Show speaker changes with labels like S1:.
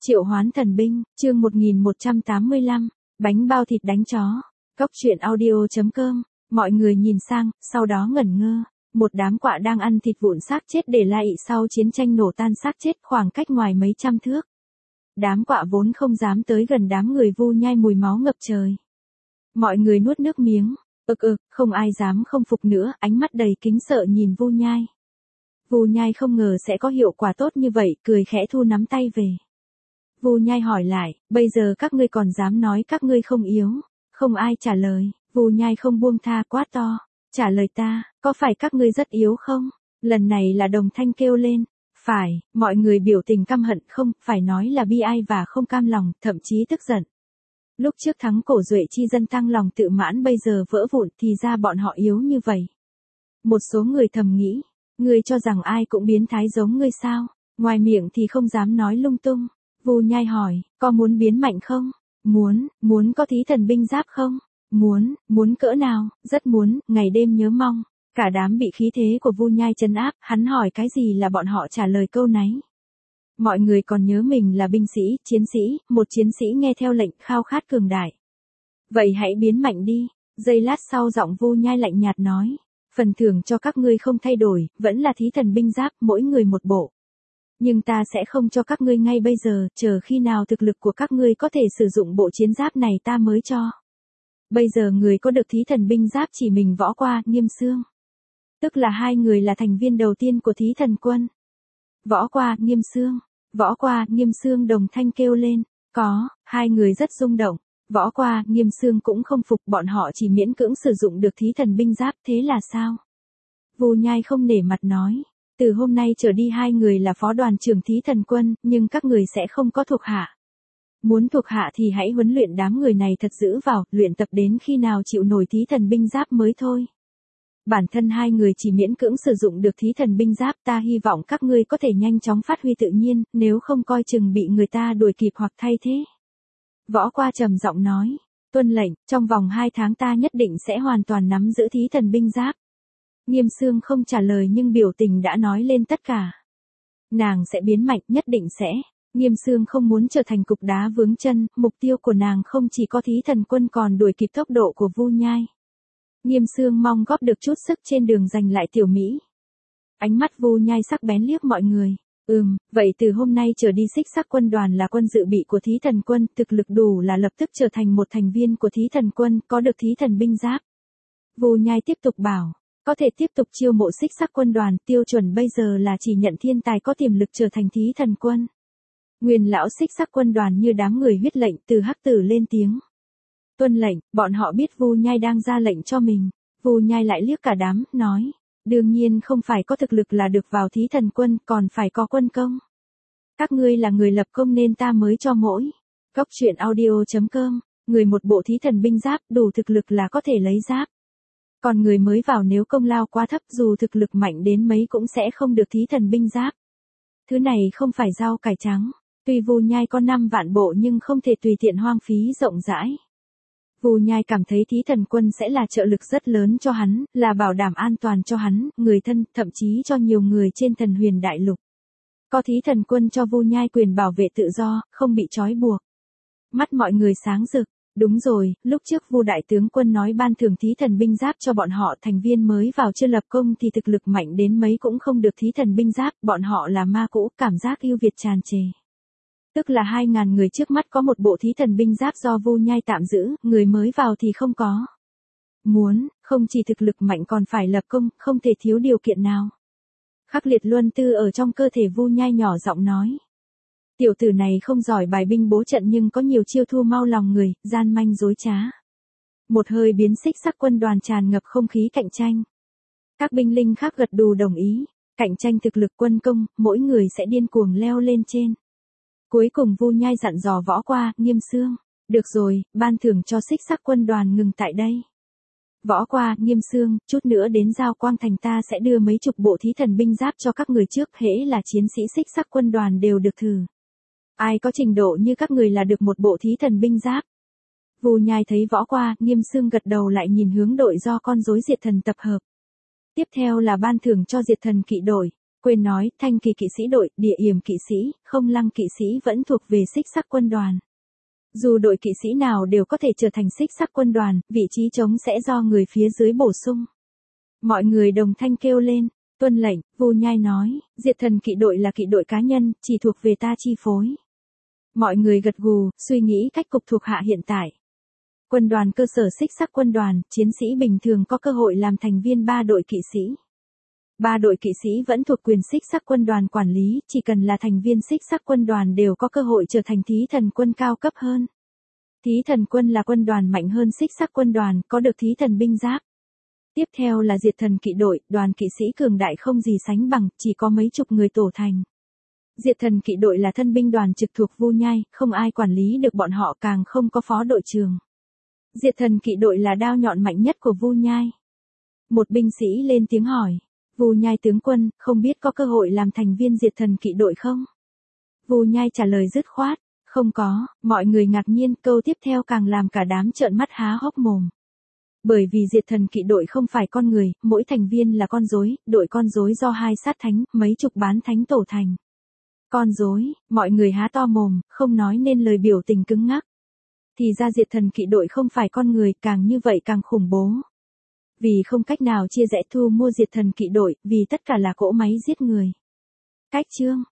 S1: Triệu hoán thần binh, chương 1185, bánh bao thịt đánh chó. Cốc truyện audio.com, mọi người nhìn sang, sau đó ngẩn ngơ. Một đám quạ đang ăn thịt vụn xác chết để lại sau chiến tranh nổ tan xác chết khoảng cách ngoài mấy trăm thước. Đám quạ vốn không dám tới gần đám người Vu Nhai mùi máu ngập trời. Mọi người nuốt nước miếng, không ai dám không phục nữa, ánh mắt đầy kính sợ nhìn Vu Nhai. Vu Nhai không ngờ sẽ có hiệu quả tốt như vậy, cười khẽ thu nắm tay về. Vu Nhai hỏi lại, bây giờ các ngươi còn dám nói các ngươi không yếu? Không ai trả lời, Vu Nhai không buông tha quát to, trả lời ta, có phải các ngươi rất yếu không? Lần này là đồng thanh kêu lên, phải, mọi người biểu tình căm hận không, phải nói là bi ai và không cam lòng, thậm chí tức giận. Lúc trước thắng cổ duệ chi dân tăng lòng tự mãn bây giờ vỡ vụn thì ra bọn họ yếu như vậy. Một số người thầm nghĩ, ngươi cho rằng ai cũng biến thái giống ngươi sao? Ngoài miệng thì không dám nói lung tung. Vu Nhai hỏi, có muốn biến mạnh không? Muốn có thí thần binh giáp không? Muốn cỡ nào? Rất muốn, ngày đêm nhớ mong. Cả đám bị khí thế của Vu Nhai trấn áp, hắn hỏi cái gì là bọn họ trả lời câu nấy. Mọi người còn nhớ mình là binh sĩ, chiến sĩ, một chiến sĩ nghe theo lệnh khao khát cường đại. Vậy hãy biến mạnh đi. Giây lát sau giọng Vu Nhai lạnh nhạt nói, phần thưởng cho các ngươi không thay đổi, vẫn là thí thần binh giáp, mỗi người một bộ. Nhưng ta sẽ không cho các ngươi ngay bây giờ, chờ khi nào thực lực của các ngươi có thể sử dụng bộ chiến giáp này ta mới cho. Bây giờ người có được thí thần binh giáp chỉ mình Võ Qua, Nghiêm Xương. Tức là hai người là thành viên đầu tiên của thí thần quân. Võ Qua, Nghiêm Xương. Võ Qua, Nghiêm Xương đồng thanh kêu lên. Có, hai người rất rung động. Võ Qua, Nghiêm Xương cũng không phục, bọn họ chỉ miễn cưỡng sử dụng được thí thần binh giáp, thế là sao? Vu Nhai không nể mặt nói. Từ hôm nay trở đi hai người là phó đoàn trưởng thí thần quân, nhưng các người sẽ không có thuộc hạ. Muốn thuộc hạ thì hãy huấn luyện đám người này thật giữ vào, luyện tập đến khi nào chịu nổi thí thần binh giáp mới thôi. Bản thân hai người chỉ miễn cưỡng sử dụng được thí thần binh giáp, ta hy vọng các ngươi có thể nhanh chóng phát huy tự nhiên, nếu không coi chừng bị người ta đuổi kịp hoặc thay thế. Võ Qua trầm giọng nói, tuân lệnh, trong vòng 2 tháng ta nhất định sẽ hoàn toàn nắm giữ thí thần binh giáp. Nghiêm Xương không trả lời nhưng biểu tình đã nói lên tất cả. Nàng sẽ biến mạnh, nhất định sẽ. Nghiêm Xương không muốn trở thành cục đá vướng chân, mục tiêu của nàng không chỉ có thí thần quân còn đuổi kịp tốc độ của Vu Nhai. Nghiêm Xương mong góp được chút sức trên đường giành lại tiểu Mỹ. Ánh mắt Vu Nhai sắc bén liếc mọi người. Vậy từ hôm nay trở đi Xích Sắc quân đoàn là quân dự bị của thí thần quân, thực lực đủ là lập tức trở thành một thành viên của thí thần quân, có được thí thần binh giáp. Vu Nhai tiếp tục bảo. Có thể tiếp tục chiêu mộ Xích Sắc quân đoàn, tiêu chuẩn bây giờ là chỉ nhận thiên tài có tiềm lực trở thành thí thần quân. Nguyên lão Xích Sắc quân đoàn như đám người huyết lệnh, từ Hắc Tử lên tiếng. Tuân lệnh, bọn họ biết Vu Nhai đang ra lệnh cho mình. Vu Nhai lại liếc cả đám, nói, đương nhiên không phải có thực lực là được vào thí thần quân, còn phải có quân công. Các ngươi là người lập công nên ta mới cho mỗi. Cốc truyện audio.com, người một bộ thí thần binh giáp, đủ thực lực là có thể lấy giáp. Còn người mới vào nếu công lao quá thấp dù thực lực mạnh đến mấy cũng sẽ không được thí thần binh giáp. Thứ này không phải rau cải trắng. Tuy Vu Nhai có 5 vạn bộ nhưng không thể tùy tiện hoang phí rộng rãi. Vu Nhai cảm thấy thí thần quân sẽ là trợ lực rất lớn cho hắn, là bảo đảm an toàn cho hắn, người thân, thậm chí cho nhiều người trên Thần Huyền Đại Lục. Có thí thần quân cho Vu Nhai quyền bảo vệ tự do, không bị trói buộc. Mắt mọi người sáng rực. Đúng rồi, lúc trước Vu đại tướng quân nói ban thưởng thí thần binh giáp cho bọn họ, thành viên mới vào chưa lập công thì thực lực mạnh đến mấy cũng không được thí thần binh giáp, bọn họ là ma cũ, cảm giác ưu việt tràn trề. Tức là 2.000 người trước mắt có một bộ thí thần binh giáp do Vu Nhai tạm giữ, người mới vào thì không có. Không chỉ thực lực mạnh còn phải lập công, không thể thiếu điều kiện nào. Khắc liệt luân tư ở trong cơ thể Vu Nhai nhỏ giọng nói. Tiểu tử này không giỏi bài binh bố trận nhưng có nhiều chiêu thu mau lòng người, gian manh dối trá. Một hơi biến Xích Sắc quân đoàn tràn ngập không khí cạnh tranh. Các binh linh khác gật gù đồng ý, cạnh tranh thực lực quân công, mỗi người sẽ điên cuồng leo lên trên. Cuối cùng Vu Nhai dặn dò Võ Qua, Nghiêm Xương, được rồi, ban thưởng cho Xích Sắc quân đoàn ngừng tại đây. Võ Qua, Nghiêm Xương, chút nữa đến Giao Quang Thành ta sẽ đưa mấy chục bộ thí thần binh giáp cho các người trước, hễ là chiến sĩ Xích Sắc quân đoàn đều được thử. Ai có trình độ như các người là được một bộ thí thần binh giáp. Vu Nhai thấy Võ Qua, Nghiêm Xương gật đầu lại nhìn hướng đội do con rối diệt thần tập hợp. Tiếp theo là ban thưởng cho diệt thần kỵ đội. Quên nói, Thanh Kỳ kỵ sĩ đội, Địa Yểm kỵ sĩ, Không Lăng kỵ sĩ vẫn thuộc về Xích Sắc quân đoàn. Dù đội kỵ sĩ nào đều có thể trở thành Xích Sắc quân đoàn, vị trí trống sẽ do người phía dưới bổ sung. Mọi người đồng thanh kêu lên, tuân lệnh, Vu Nhai nói, Diệt Thần kỵ đội là kỵ đội cá nhân, chỉ thuộc về ta chi phối. Mọi người gật gù, suy nghĩ cách cục thuộc hạ hiện tại. Quân đoàn cơ sở Xích Sắc quân đoàn, chiến sĩ bình thường có cơ hội làm thành viên 3 đội kỵ sĩ. 3 đội kỵ sĩ vẫn thuộc quyền Xích Sắc quân đoàn quản lý, chỉ cần là thành viên Xích Sắc quân đoàn đều có cơ hội trở thành thí thần quân cao cấp hơn. Thí thần quân là quân đoàn mạnh hơn Xích Sắc quân đoàn, có được thí thần binh giáp. Tiếp theo là Diệt Thần kỵ đội, đoàn kỵ sĩ cường đại không gì sánh bằng, chỉ có mấy chục người tổ thành. Diệt Thần kỵ đội là thân binh đoàn trực thuộc Vu Nhai, không ai quản lý được bọn họ, càng không có phó đội trưởng. Diệt Thần kỵ đội là đao nhọn mạnh nhất của Vu Nhai. Một binh sĩ lên tiếng hỏi, Vu Nhai tướng quân, không biết có cơ hội làm thành viên Diệt Thần kỵ đội không? Vu Nhai trả lời dứt khoát, không có. Mọi người ngạc nhiên, câu tiếp theo càng làm cả đám trợn mắt há hốc mồm. Bởi vì Diệt Thần kỵ đội không phải con người, mỗi thành viên là con rối, đội con rối do 2 sát thánh, mấy chục bán thánh tổ thành. Con rối, mọi người há to mồm, không nói nên lời, biểu tình cứng ngắc. Thì ra Diệt Thần kỵ đội không phải con người, càng như vậy càng khủng bố. Vì không cách nào chia rẽ thu mua Diệt Thần kỵ đội, vì tất cả là cỗ máy giết người. Cách chương